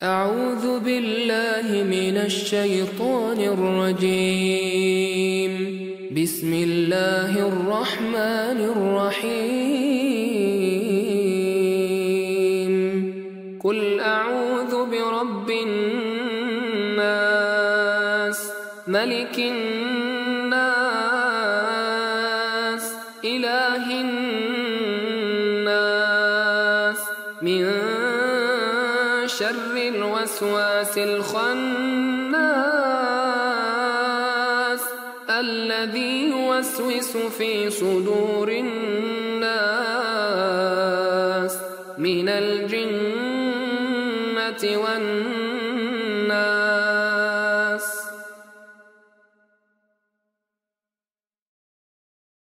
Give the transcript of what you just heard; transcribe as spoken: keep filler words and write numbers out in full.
أعوذ بالله من الشيطان الرجيم. بسم الله الرحمن الرحيم. قل أعوذ برب الناس ملك الناس إله الناس من شر الوسواس الخناس الذي يوسوس في صدور الناس من الجنة والناس.